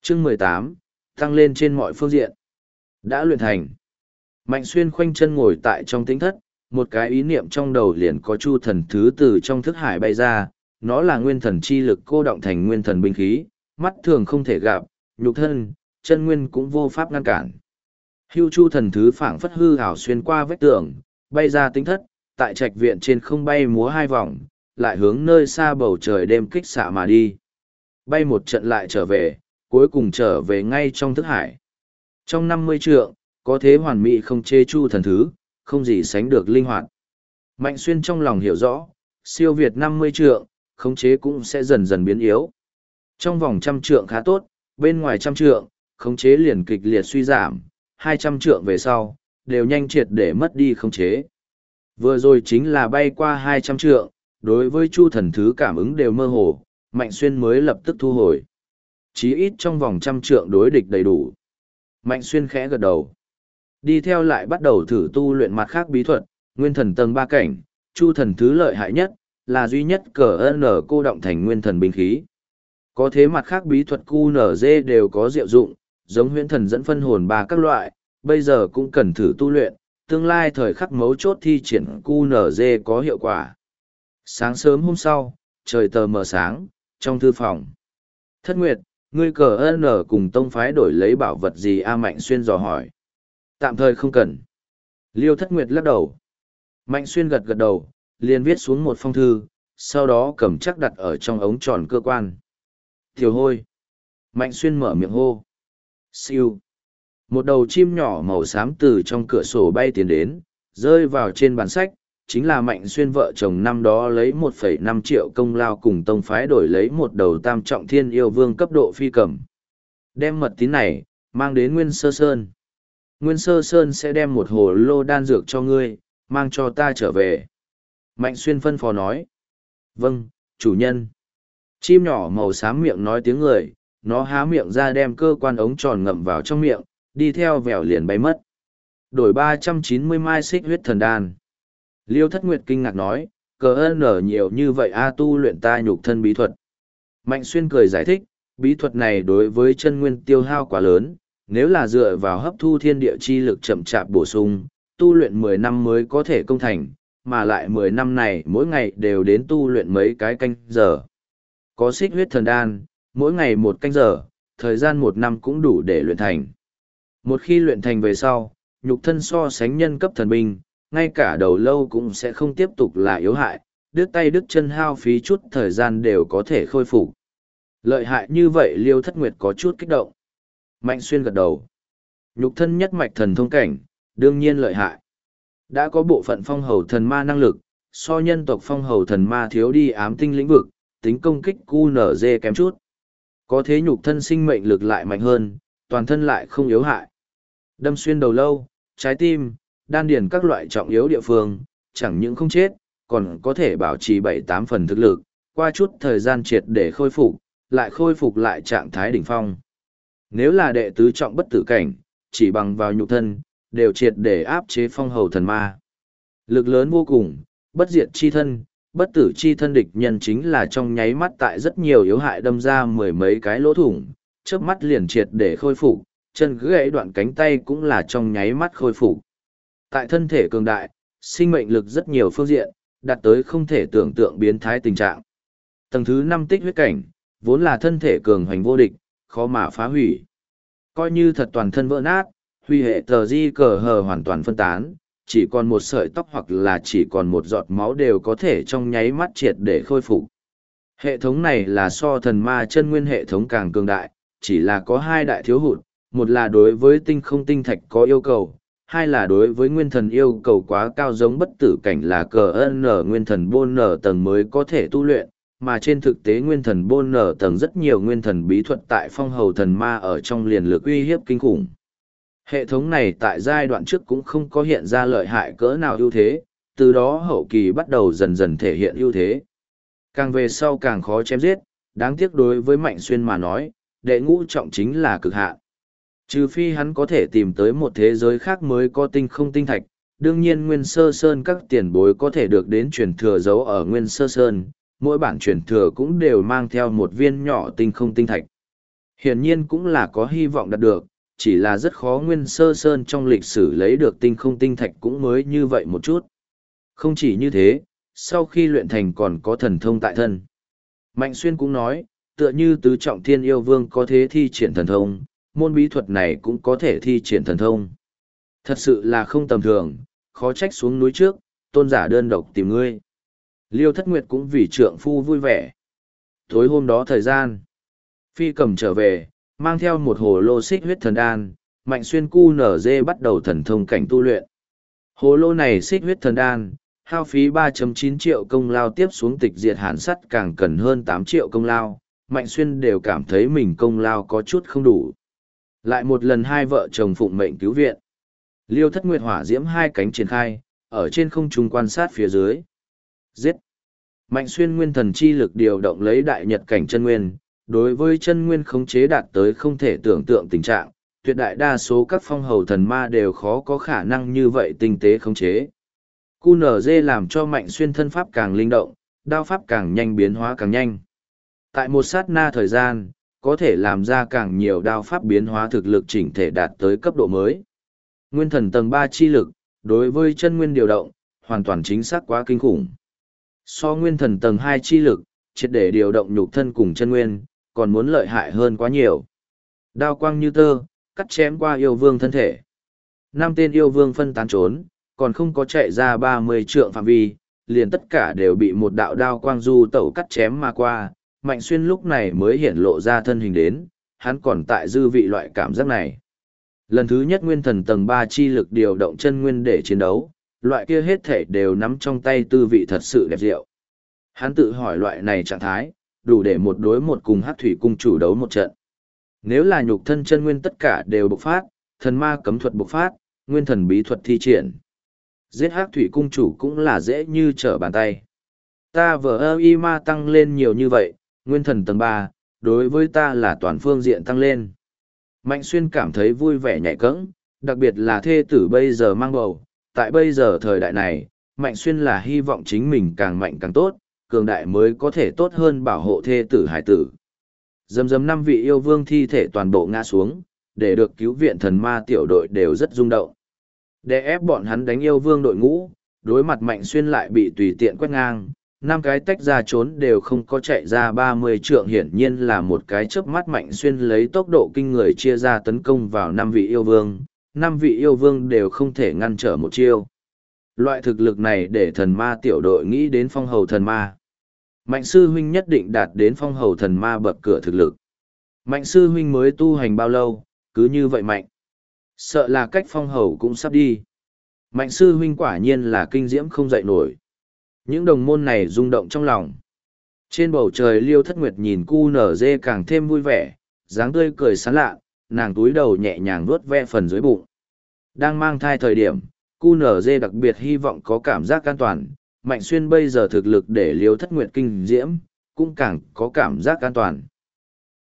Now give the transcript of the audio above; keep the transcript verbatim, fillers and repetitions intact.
Chương mười tám, tăng lên trên mọi phương diện. Đã luyện thành. Mạnh Xuyên khoanh chân ngồi tại trong tĩnh thất, một cái ý niệm trong đầu liền có chu thần thứ từ trong thức hải bay ra, nó là nguyên thần chi lực cô động thành nguyên thần binh khí, mắt thường không thể gặp, nhục thân, chân nguyên cũng vô pháp ngăn cản. Hưu chu thần thứ phảng phất hư ảo xuyên qua vách tường, bay ra tĩnh thất, tại trạch viện trên không bay múa hai vòng, lại hướng nơi xa bầu trời đêm kích xạ mà đi. Bay một trận lại trở về, cuối cùng trở về ngay trong thức hải. Trong năm mươi trượng, có thế hoàn mỹ không chê chu thần thứ, không gì sánh được linh hoạt. Mạnh Xuyên trong lòng hiểu rõ, siêu việt năm mươi trượng, khống chế cũng sẽ dần dần biến yếu. Trong vòng trăm trượng khá tốt, bên ngoài trăm trượng, khống chế liền kịch liệt suy giảm, hai trăm trượng về sau, đều nhanh triệt để mất đi khống chế. Vừa rồi chính là bay qua hai trăm trượng, đối với chu thần thứ cảm ứng đều mơ hồ, Mạnh Xuyên mới lập tức thu hồi. Chí ít trong vòng trăm trượng đối địch đầy đủ. Mạnh Xuyên khẽ gật đầu. Đi theo lại bắt đầu thử tu luyện mặt khác bí thuật, nguyên thần tầng ba cảnh, chu thần thứ lợi hại nhất, là duy nhất cờ nở cô động thành nguyên thần binh khí. Có thế mặt khác bí thuật cu nở dê đều có diệu dụng, giống huyễn thần dẫn phân hồn ba các loại, bây giờ cũng cần thử tu luyện, tương lai thời khắc mấu chốt thi triển cu nở dê có hiệu quả. Sáng sớm hôm sau, trời tờ mờ sáng, trong thư phòng. Thất Nguyệt, ngươi cờ nở cùng tông phái đổi lấy bảo vật gì? A Mạnh Xuyên dò hỏi. Tạm thời không cần. Liêu Thất Nguyệt lắc đầu. Mạnh Xuyên gật gật đầu, liền viết xuống một phong thư, sau đó cầm chắc đặt ở trong ống tròn cơ quan. Tiểu hôi. Mạnh Xuyên mở miệng hô. Siêu. Một đầu chim nhỏ màu xám từ trong cửa sổ bay tiến đến, rơi vào trên bàn sách, chính là Mạnh Xuyên vợ chồng năm đó lấy một phẩy năm triệu công lao cùng tông phái đổi lấy một đầu tam trọng thiên yêu vương cấp độ phi cầm. Đem mật tín này, mang đến Nguyên Sơ Sơn. Nguyên Sơ Sơn sẽ đem một hồ lô đan dược cho ngươi, mang cho ta trở về. Mạnh Xuyên phân phó nói. Vâng, chủ nhân. Chim nhỏ màu xám miệng nói tiếng người, nó há miệng ra đem cơ quan ống tròn ngậm vào trong miệng, đi theo vèo liền bay mất. Đổi ba trăm chín mươi mai xích huyết thần đan. Liêu Thất Nguyệt kinh ngạc nói, cờ ơn ở nhiều như vậy a tu luyện ta nhục thân bí thuật. Mạnh Xuyên cười giải thích, bí thuật này đối với chân nguyên tiêu hao quá lớn, nếu là dựa vào hấp thu thiên địa chi lực chậm chạp bổ sung, tu luyện mười năm mới có thể công thành, mà lại mười năm này mỗi ngày đều đến tu luyện mấy cái canh giờ. Có xích huyết thần đan, mỗi ngày một canh giờ, thời gian một năm cũng đủ để luyện thành. Một khi luyện thành về sau, nhục thân so sánh nhân cấp thần binh, ngay cả đầu lâu cũng sẽ không tiếp tục là yếu hại, đứt tay đứt chân hao phí chút thời gian đều có thể khôi phục. Lợi hại như vậy Liêu Thất Nguyệt có chút kích động. Mạnh Xuyên gật đầu. Nhục thân nhất mạch thần thông cảnh, đương nhiên lợi hại. Đã có bộ phận phong hầu thần ma năng lực, so nhân tộc phong hầu thần ma thiếu đi ám tinh lĩnh vực, tính công kích cu nở dê kém chút. Có thế nhục thân sinh mệnh lực lại mạnh hơn, toàn thân lại không yếu hại. Đâm xuyên đầu lâu, trái tim, đan điền các loại trọng yếu địa phương, chẳng những không chết, còn có thể bảo trì bảy tám phần thực lực, qua chút thời gian triệt để khôi phục, lại khôi phục lại trạng thái đỉnh phong. Nếu là đệ tứ trọng bất tử cảnh, chỉ bằng vào nhục thân, đều triệt để áp chế phong hầu thần ma. Lực lớn vô cùng, bất diệt chi thân, bất tử chi thân địch nhân chính là trong nháy mắt tại rất nhiều yếu hại đâm ra mười mấy cái lỗ thủng, chớp mắt liền triệt để khôi phục, chân gãy đoạn cánh tay cũng là trong nháy mắt khôi phục. Tại thân thể cường đại, sinh mệnh lực rất nhiều phương diện, đạt tới không thể tưởng tượng biến thái tình trạng. Tầng thứ năm tích huyết cảnh, vốn là thân thể cường hoành vô địch, khó mà phá hủy. Coi như thật toàn thân vỡ nát, huy hệ tờ di cờ hờ hoàn toàn phân tán, chỉ còn một sợi tóc hoặc là chỉ còn một giọt máu đều có thể trong nháy mắt triệt để khôi phục. Hệ thống này là so thần ma chân nguyên hệ thống càng cường đại, chỉ là có hai đại thiếu hụt, một là đối với tinh không tinh thạch có yêu cầu, hai là đối với nguyên thần yêu cầu quá cao giống bất tử cảnh là cờ ân nở nguyên thần bôn nở tầng mới có thể tu luyện, mà trên thực tế nguyên thần bôn nở tầng rất nhiều nguyên thần bí thuật tại phong hầu thần ma ở trong liền lực uy hiếp kinh khủng. Hệ thống này tại giai đoạn trước cũng không có hiện ra lợi hại cỡ nào ưu thế, từ đó hậu kỳ bắt đầu dần dần thể hiện ưu thế. Càng về sau càng khó chém giết, đáng tiếc đối với Mạnh Xuyên mà nói, đệ ngũ trọng chính là cực hạn. Trừ phi hắn có thể tìm tới một thế giới khác mới có tinh không tinh thạch, đương nhiên Nguyên Sơ Sơn các tiền bối có thể được đến truyền thừa giấu ở Nguyên Sơ Sơn, mỗi bản truyền thừa cũng đều mang theo một viên nhỏ tinh không tinh thạch. Hiển nhiên cũng là có hy vọng đạt được, chỉ là rất khó Nguyên Sơ Sơn trong lịch sử lấy được tinh không tinh thạch cũng mới như vậy một chút. Không chỉ như thế, sau khi luyện thành còn có thần thông tại thân. Mạnh Xuyên cũng nói, tựa như tứ trọng thiên yêu vương có thể thi triển thần thông, môn bí thuật này cũng có thể thi triển thần thông. Thật sự là không tầm thường, khó trách xuống núi trước, tôn giả đơn độc tìm ngươi. Liêu Thất Nguyệt cũng vì trượng phu vui vẻ. Tối hôm đó thời gian, Phi Cầm trở về, mang theo một hồ lô xích huyết thần đan, Mạnh Xuyên cu nở dê bắt đầu thần thông cảnh tu luyện. Hồ lô này xích huyết thần đan, hao phí ba phẩy chín triệu công lao tiếp xuống tịch diệt hàn sắt càng cần hơn tám triệu công lao, Mạnh Xuyên đều cảm thấy mình công lao có chút không đủ. Lại một lần hai vợ chồng phụng mệnh cứu viện. Liêu Thất Nguyệt hỏa diễm hai cánh triển khai, ở trên không trung quan sát phía dưới. Giết! Mạnh Xuyên nguyên thần chi lực điều động lấy đại nhật cảnh chân nguyên, đối với chân nguyên khống chế đạt tới không thể tưởng tượng tình trạng, tuyệt đại đa số các phong hầu thần ma đều khó có khả năng như vậy tinh tế khống chế. cu en giê làm cho Mạnh Xuyên thân pháp càng linh động, đao pháp càng nhanh biến hóa càng nhanh. Tại một sát na thời gian, có thể làm ra càng nhiều đao pháp biến hóa thực lực chỉnh thể đạt tới cấp độ mới. Nguyên thần tầng ba chi lực, đối với chân nguyên điều động, hoàn toàn chính xác quá kinh khủng. So nguyên thần tầng hai chi lực, triệt để điều động nhục thân cùng chân nguyên, còn muốn lợi hại hơn quá nhiều. Đao quang như tơ, cắt chém qua yêu vương thân thể. Năm tên yêu vương phân tán trốn, còn không có chạy ra ba mươi trượng phạm vi, liền tất cả đều bị một đạo đao quang du tẩu cắt chém mà qua. Mạnh Xuyên lúc này mới hiện lộ ra thân hình đến, hắn còn tại dư vị loại cảm giác này. Lần thứ nhất nguyên thần tầng ba chi lực điều động chân nguyên để chiến đấu, loại kia hết thể đều nắm trong tay tư vị thật sự đẹp diệu. Hắn tự hỏi loại này trạng thái, đủ để một đối một cùng Hắc Thủy Cung chủ đấu một trận. Nếu là nhục thân chân nguyên tất cả đều bộc phát, thần ma cấm thuật bộc phát, nguyên thần bí thuật thi triển. Giết Hắc Thủy Cung chủ cũng là dễ như trở bàn tay. Ta vờ ơ y ma tăng lên nhiều như vậy, nguyên thần tầng ba, đối với ta là toàn phương diện tăng lên. Mạnh Xuyên cảm thấy vui vẻ nhạy cẫng, đặc biệt là thê tử bây giờ mang bầu. Tại bây giờ thời đại này, Mạnh Xuyên là hy vọng chính mình càng mạnh càng tốt, cường đại mới có thể tốt hơn bảo hộ thê tử hải tử. Dầm dầm năm vị yêu vương thi thể toàn bộ ngã xuống, để được cứu viện thần ma tiểu đội đều rất rung động. Để ép bọn hắn đánh yêu vương đội ngũ, đối mặt Mạnh Xuyên lại bị tùy tiện quét ngang, năm cái tách ra trốn đều không có chạy ra ba mươi trượng, hiển nhiên là một cái chớp mắt Mạnh Xuyên lấy tốc độ kinh người chia ra tấn công vào năm vị yêu vương, năm vị yêu vương đều không thể ngăn trở một chiêu. Loại thực lực này để thần ma tiểu đội nghĩ đến phong hầu thần ma. Mạnh sư huynh nhất định đạt đến phong hầu thần ma bậc cửa thực lực. Mạnh sư huynh mới tu hành bao lâu, cứ như vậy mạnh. Sợ là cách phong hầu cũng sắp đi. Mạnh sư huynh quả nhiên là kinh diễm không dậy nổi. Những đồng môn này rung động trong lòng. Trên bầu trời Liêu Thất Nguyệt nhìn cu nở dê càng thêm vui vẻ, dáng tươi cười sán lạ, nàng túi đầu nhẹ nhàng vuốt ve phần dưới bụng. Đang mang thai thời điểm, cu nở dê đặc biệt hy vọng có cảm giác an toàn, Mạnh Xuyên bây giờ thực lực để Liêu Thất Nguyệt kinh diễm, cũng càng có cảm giác an toàn.